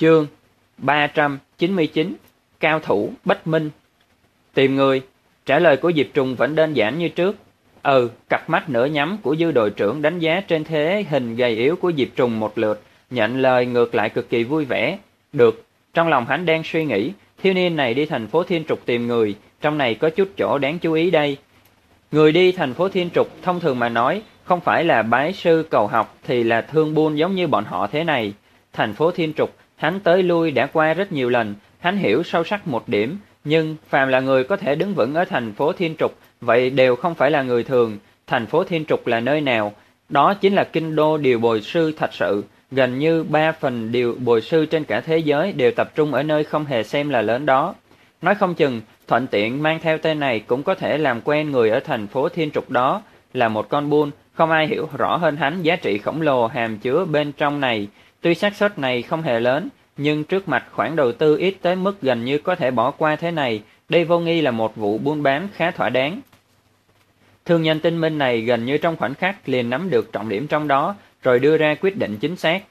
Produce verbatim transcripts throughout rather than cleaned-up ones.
Chương ba trăm chín mươi chín. Cao thủ Bách Minh. Tìm người. Trả lời của Diệp Trùng vẫn đơn giản như trước. Ừ, cặp mắt nửa nhắm của Dư đội trưởng đánh giá trên thế hình gầy yếu của Diệp Trùng một lượt, nhận lời ngược lại cực kỳ vui vẻ. Được, trong lòng hắn đang suy nghĩ, thiếu niên này đi thành phố Thiên Trục tìm người, trong này có chút chỗ đáng chú ý đây. Người đi thành phố Thiên Trục thông thường mà nói, không phải là bái sư cầu học thì là thương buôn giống như bọn họ thế này. Thành phố Thiên Trục, hắn tới lui đã qua rất nhiều lần, hắn hiểu sâu sắc một điểm, nhưng phàm là người có thể đứng vững ở thành phố Thiên Trục, vậy đều không phải là người thường. Thành phố Thiên Trục là nơi nào? Đó chính là kinh đô điều bồi sư thật sự. Gần như ba phần điều bồi sư trên cả thế giới đều tập trung ở nơi không hề xem là lớn đó. Nói không chừng, thuận tiện mang theo tên này cũng có thể làm quen người ở thành phố Thiên Trục đó. Là một con buôn, không ai hiểu rõ hơn hắn giá trị khổng lồ hàm chứa bên trong này. Tuy xác suất này không hề lớn, nhưng trước mặt khoản đầu tư ít tới mức gần như có thể bỏ qua thế này, đây vô nghi là một vụ buôn bán khá thỏa đáng. Thương nhân tinh minh này gần như trong khoảnh khắc liền nắm được trọng điểm trong đó, rồi đưa ra quyết định chính xác.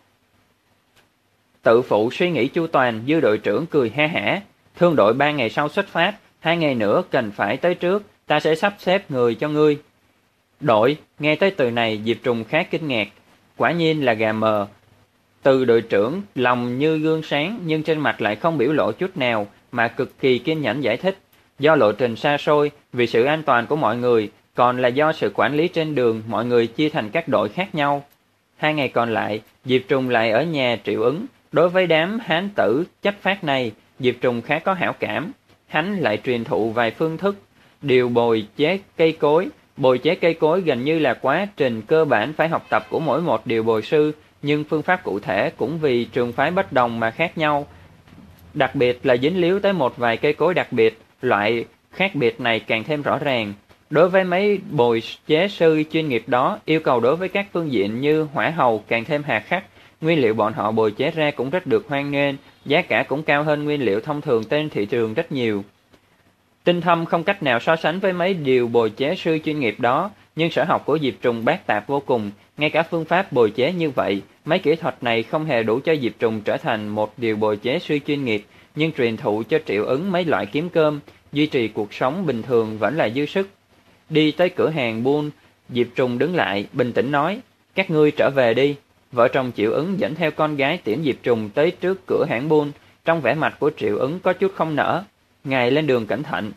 Tự phụ suy nghĩ chu toàn, Dư đội trưởng cười ha hả. Thương đội ba ngày sau xuất phát, hai ngày nữa cần phải tới trước, ta sẽ sắp xếp người cho ngươi. Đội, nghe tới từ này Diệp Trùng khá kinh ngạc, quả nhiên là gà mờ. Từ đội trưởng lòng như gương sáng nhưng trên mặt lại không biểu lộ chút nào, mà cực kỳ kiên nhẫn giải thích. Do lộ trình xa xôi, vì sự an toàn của mọi người, còn là do sự quản lý trên đường, mọi người chia thành các đội khác nhau. Hai ngày còn lại, Diệp Trùng lại ở nhà Triệu Ứng. Đối với đám hán tử chất phát này, Diệp Trùng khá có hảo cảm. Hắn lại truyền thụ vài phương thức điều bồi chế cây cối. Bồi chế cây cối gần như là quá trình cơ bản phải học tập của mỗi một điều bồi sư, nhưng phương pháp cụ thể cũng vì trường phái bất đồng mà khác nhau. Đặc biệt là dính líu tới một vài cây cối đặc biệt, loại khác biệt này càng thêm rõ ràng. Đối với mấy bồi chế sư chuyên nghiệp đó, yêu cầu đối với các phương diện như hỏa hầu càng thêm hà khắc. Nguyên liệu bọn họ bồi chế ra cũng rất được hoan nghênh, giá cả cũng cao hơn nguyên liệu thông thường trên thị trường rất nhiều. Tinh thâm không cách nào so sánh với mấy điều bồi chế sư chuyên nghiệp đó, nhưng sở học của Diệp Trùng bác tạp vô cùng, ngay cả phương pháp bồi chế như vậy, mấy kỹ thuật này không hề đủ cho Diệp Trùng trở thành một điều bồi chế sư chuyên nghiệp, nhưng truyền thụ cho Triệu Ứng mấy loại kiếm cơm, duy trì cuộc sống bình thường vẫn là dư sức. Đi tới cửa hàng buôn, Diệp Trùng đứng lại, bình tĩnh nói, các ngươi trở về đi. Vợ chồng Triệu Ứng dẫn theo con gái tiễn Diệp Trùng tới trước cửa hãng buôn, trong vẻ mặt của Triệu Ứng có chút không nỡ. Ngài lên đường cẩn thận.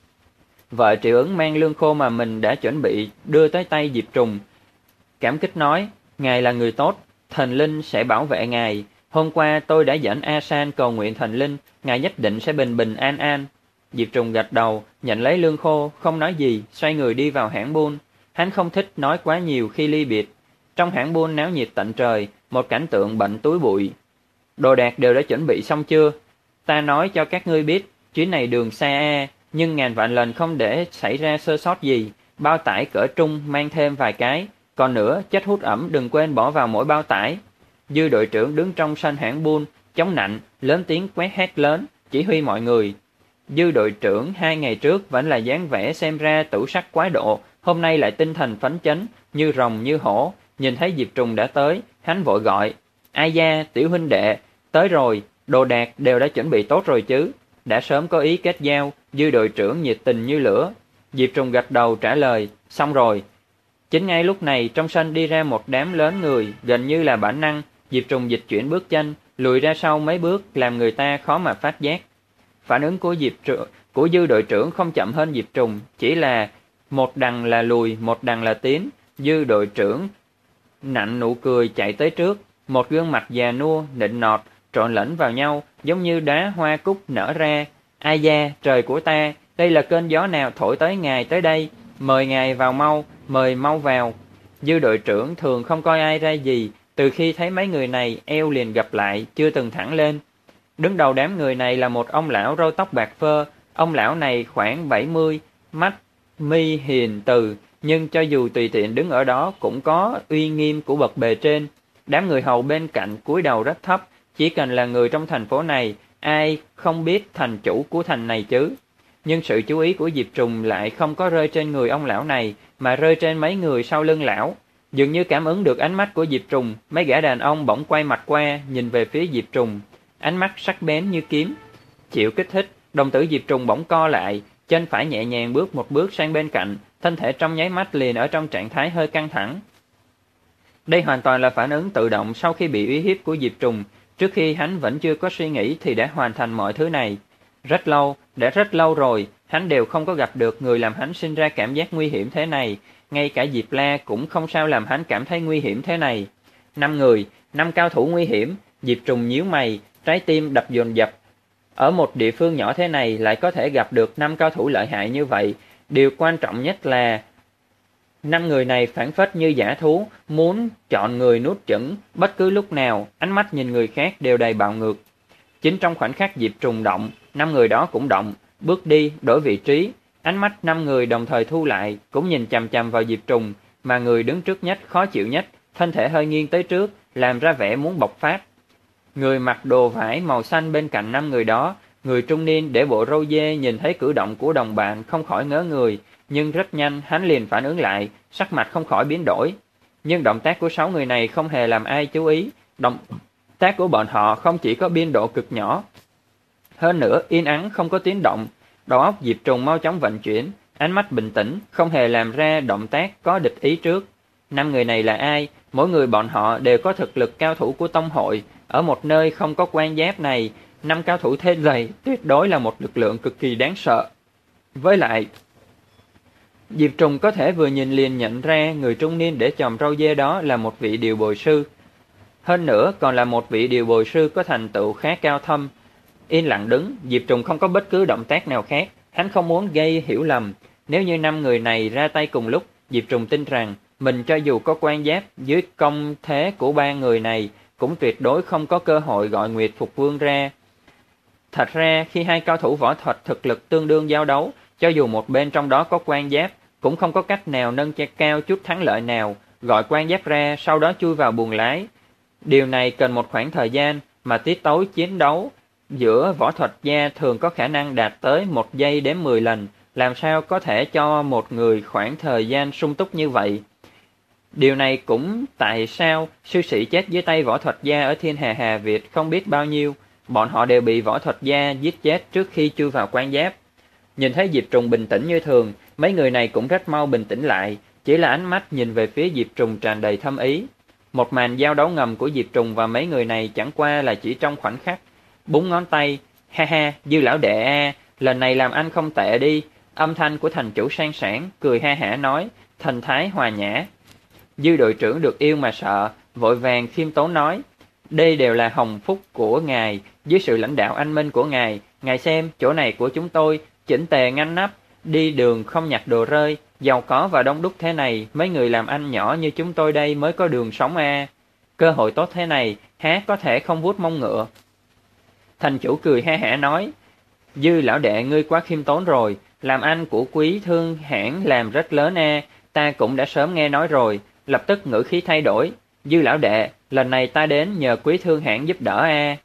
Vợ Triệu Ứng mang lương khô mà mình đã chuẩn bị đưa tới tay Diệp Trùng. Cảm kích nói, ngài là người tốt, thần linh sẽ bảo vệ ngài. Hôm qua tôi đã dẫn A San cầu nguyện thần linh, ngài nhất định sẽ bình bình an an. Diệp Trùng gật đầu, nhận lấy lương khô, không nói gì, xoay người đi vào hãng buôn. Hắn không thích nói quá nhiều khi ly biệt. Trong hãng buôn náo nhiệt tận trời, một cảnh tượng bận túi bụi. Đồ đạc đều đã chuẩn bị xong chưa? Ta nói cho các ngươi biết, chuyến này đường xa a, nhưng ngàn vạn lần không để xảy ra sơ sót gì. Bao tải cỡ trung mang thêm vài cái. Còn nữa, chất hút ẩm đừng quên bỏ vào mỗi bao tải. Dư đội trưởng đứng trong sân hãng buôn, chống nạnh, lớn tiếng quét hét lớn, chỉ huy mọi người. Dư đội trưởng hai ngày trước vẫn là dáng vẻ xem ra tửu sắc quá độ, hôm nay lại tinh thần phấn chấn, như rồng như hổ. Nhìn thấy Diệp Trùng đã tới, hắn vội gọi, ai da, tiểu huynh đệ, tới rồi, đồ đạc đều đã chuẩn bị tốt rồi chứ. Đã sớm có ý kết giao, Dư đội trưởng nhiệt tình như lửa. Diệp Trùng gật đầu trả lời, xong rồi. Chính ngay lúc này trong sân đi ra một đám lớn người, gần như là bản năng, Diệp Trùng dịch chuyển bước chân, lùi ra sau mấy bước làm người ta khó mà phát giác. Phản ứng của Diệp Trùng, của Dư đội trưởng không chậm hơn Diệp Trùng, chỉ là một đằng là lùi, một đằng là tiến. Dư đội trưởng nặn nụ cười chạy tới trước, một gương mặt già nua, nịnh nọt, trộn lẫn vào nhau, giống như đóa hoa cúc nở ra. Ai da, trời của ta, đây là cơn gió nào thổi tới ngài tới đây, mời ngài vào mau, mời mau vào. Dư đội trưởng thường không coi ai ra gì, từ khi thấy mấy người này eo liền gập lại, chưa từng thẳng lên. Đứng đầu đám người này là một ông lão râu tóc bạc phơ, ông lão này khoảng bảy mươi, mắt, mi hiền từ, nhưng cho dù tùy tiện đứng ở đó cũng có uy nghiêm của bậc bề trên. Đám người hầu bên cạnh cúi đầu rất thấp, chỉ cần là người trong thành phố này, ai không biết thành chủ của thành này chứ. Nhưng sự chú ý của Diệp Trùng lại không có rơi trên người ông lão này, mà rơi trên mấy người sau lưng lão. Dường như cảm ứng được ánh mắt của Diệp Trùng, mấy gã đàn ông bỗng quay mặt qua, nhìn về phía Diệp Trùng. ánh mắt sắc bén như kiếm. Chịu kích thích, đồng tử Diệp Trùng bỗng co lại, chân phải nhẹ nhàng bước một bước sang bên cạnh, thân thể trong nháy mắt liền ở trong trạng thái hơi căng thẳng. Đây hoàn toàn là phản ứng tự động sau khi bị uy hiếp của Diệp Trùng, trước khi hắn vẫn chưa có suy nghĩ thì đã hoàn thành mọi thứ này. Rất lâu, đã rất lâu rồi, hắn đều không có gặp được người làm hắn sinh ra cảm giác nguy hiểm thế này, ngay cả Diệp La cũng không sao làm hắn cảm thấy nguy hiểm thế này. Năm người, năm cao thủ nguy hiểm, Diệp Trùng nhíu mày, trái tim đập dồn dập. Ở một địa phương nhỏ thế này lại có thể gặp được năm cao thủ lợi hại như vậy, điều quan trọng nhất là năm người này phảng phất như dã thú, muốn chọn người nuốt chửng, bất cứ lúc nào, ánh mắt nhìn người khác đều đầy bạo ngược. Chính trong khoảnh khắc Diệp Trùng động, năm người đó cũng động, bước đi, đổi vị trí, ánh mắt năm người đồng thời thu lại, cũng nhìn chằm chằm vào Diệp Trùng, mà người đứng trước nhất khó chịu nhất, thân thể hơi nghiêng tới trước, làm ra vẻ muốn bộc phát. Người mặc đồ vải màu xanh bên cạnh năm người đó, người trung niên để bộ râu dê nhìn thấy cử động của đồng bạn không khỏi ngớ người, nhưng rất nhanh hắn liền phản ứng lại, sắc mặt không khỏi biến đổi. Nhưng động tác của sáu người này không hề làm ai chú ý, động tác của bọn họ không chỉ có biên độ cực nhỏ, hơn nữa yên ắng không có tiếng động. Đầu óc Diệp Trùng mau chóng vận chuyển, ánh mắt bình tĩnh, không hề làm ra động tác có địch ý trước. Năm người này là ai? Mỗi người bọn họ đều có thực lực cao thủ của tông hội. Ở một nơi không có quan giáp này, năm cao thủ thế này tuyệt đối là một lực lượng cực kỳ đáng sợ. Với lại, Diệp Trùng có thể vừa nhìn liền nhận ra người trung niên để chòm râu dê đó là một vị điều bồi sư. Hơn nữa còn là một vị điều bồi sư có thành tựu khá cao thâm. Yên lặng đứng, Diệp Trùng không có bất cứ động tác nào khác, hắn không muốn gây hiểu lầm. Nếu như năm người này ra tay cùng lúc, Diệp Trùng tin rằng mình cho dù có quan giáp dưới công thế của ba người này, cũng tuyệt đối không có cơ hội gọi Nguyệt Phục Vương ra. Thật ra, khi hai cao thủ võ thuật thực lực tương đương giao đấu, cho dù một bên trong đó có quan giáp, cũng không có cách nào nâng cao chút thắng lợi nào, gọi quan giáp ra, sau đó chui vào buồng lái. Điều này cần một khoảng thời gian, mà tiết tấu chiến đấu giữa võ thuật gia thường có khả năng đạt tới một giây đến mười lần, làm sao có thể cho một người khoảng thời gian sung túc như vậy. Điều này cũng tại sao sư sĩ chết dưới tay võ thuật gia ở Thiên Hà Hà Việt không biết bao nhiêu, bọn họ đều bị võ thuật gia giết chết trước khi chui vào quan giáp. Nhìn thấy Diệp Trùng bình tĩnh như thường, mấy người này cũng rất mau bình tĩnh lại, chỉ là ánh mắt nhìn về phía Diệp Trùng tràn đầy thâm ý. Một màn giao đấu ngầm của Diệp Trùng và mấy người này chẳng qua là chỉ trong khoảnh khắc. Búng ngón tay, ha ha, Dư lão đệ a, lần này làm anh không tệ đi. Âm thanh của thành chủ sang sảng, cười ha hả nói, thần thái hòa nhã. Dư đội trưởng được yêu mà sợ, vội vàng khiêm tốn nói, đây đều là hồng phúc của ngài, dưới sự lãnh đạo anh minh của ngài, ngài xem chỗ này của chúng tôi, chỉnh tề ngăn nắp, đi đường không nhặt đồ rơi, giàu có và đông đúc thế này, mấy người làm anh nhỏ như chúng tôi đây mới có đường sống a. Cơ hội tốt thế này, há có thể không vuốt mông ngựa. Thành chủ cười ha hả nói, Dư lão đệ ngươi quá khiêm tốn rồi, làm anh của Quý Thương hãng làm rất lớn a, ta cũng đã sớm nghe nói rồi. Lập tức ngữ khí thay đổi, Dư lão đệ, lần này ta đến nhờ Quý Thương hãng giúp đỡ a.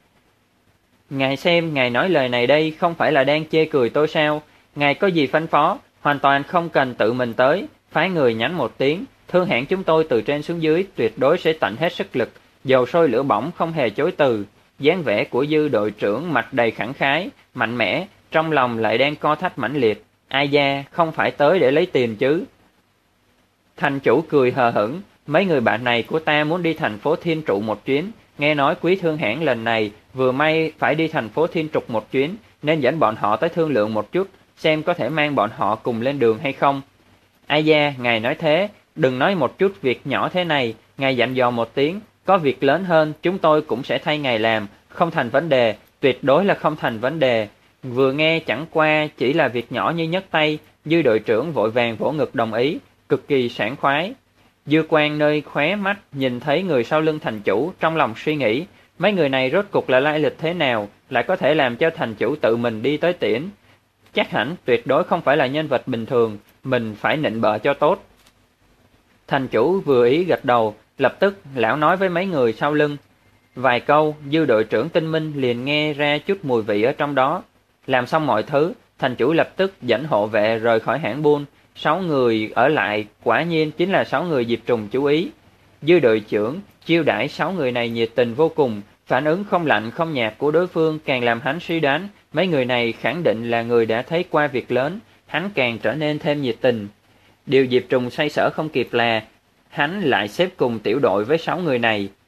Ngài xem, ngài nói lời này đây không phải là đang chê cười tôi sao? Ngài có gì phân phó, hoàn toàn không cần tự mình tới, phái người nhắn một tiếng, Thương hãng chúng tôi từ trên xuống dưới tuyệt đối sẽ tận hết sức lực, dầu sôi lửa bỏng không hề chối từ. Dáng vẻ của Dư đội trưởng mặt đầy khẳng khái, mạnh mẽ, trong lòng lại đang co thắt mãnh liệt. Ai da, không phải tới để lấy tiền chứ. Thành chủ cười hờ hững, mấy người bạn này của ta muốn đi thành phố Thiên Trụ một chuyến, nghe nói Quý Thương hãng lần này vừa may phải đi thành phố Thiên Trục một chuyến, nên dẫn bọn họ tới thương lượng một chút, xem có thể mang bọn họ cùng lên đường hay không. Ai da, ngài nói thế, đừng nói một chút việc nhỏ thế này, ngài dặn dò một tiếng, có việc lớn hơn chúng tôi cũng sẽ thay ngài làm, không thành vấn đề, tuyệt đối là không thành vấn đề. Vừa nghe chẳng qua chỉ là việc nhỏ như nhấc tay, Dư đội trưởng vội vàng vỗ ngực đồng ý, cực kỳ sảng khoái. Dư Quan nơi khóe mắt nhìn thấy người sau lưng thành chủ, trong lòng suy nghĩ, mấy người này rốt cục là lai lịch thế nào, lại có thể làm cho thành chủ tự mình đi tới tiễn. Chắc hẳn tuyệt đối không phải là nhân vật bình thường, mình phải nịnh bợ cho tốt. Thành chủ vừa ý gật đầu, lập tức lão nói với mấy người sau lưng. Vài câu, Dư đội trưởng tinh minh liền nghe ra chút mùi vị ở trong đó. Làm xong mọi thứ, thành chủ lập tức dẫn hộ vệ rời khỏi hãng buôn. Sáu người ở lại quả nhiên chính là sáu người Diệp Trùng chú ý. Dư đội trưởng chiêu đãi sáu người này nhiệt tình vô cùng, Phản ứng không lạnh không nhạt của đối phương càng làm hắn suy đoán mấy người này khẳng định là người đã thấy qua việc lớn, hắn càng trở nên thêm nhiệt tình. Điều Diệp Trùng xoay sở không kịp là hắn lại xếp cùng tiểu đội với sáu người này,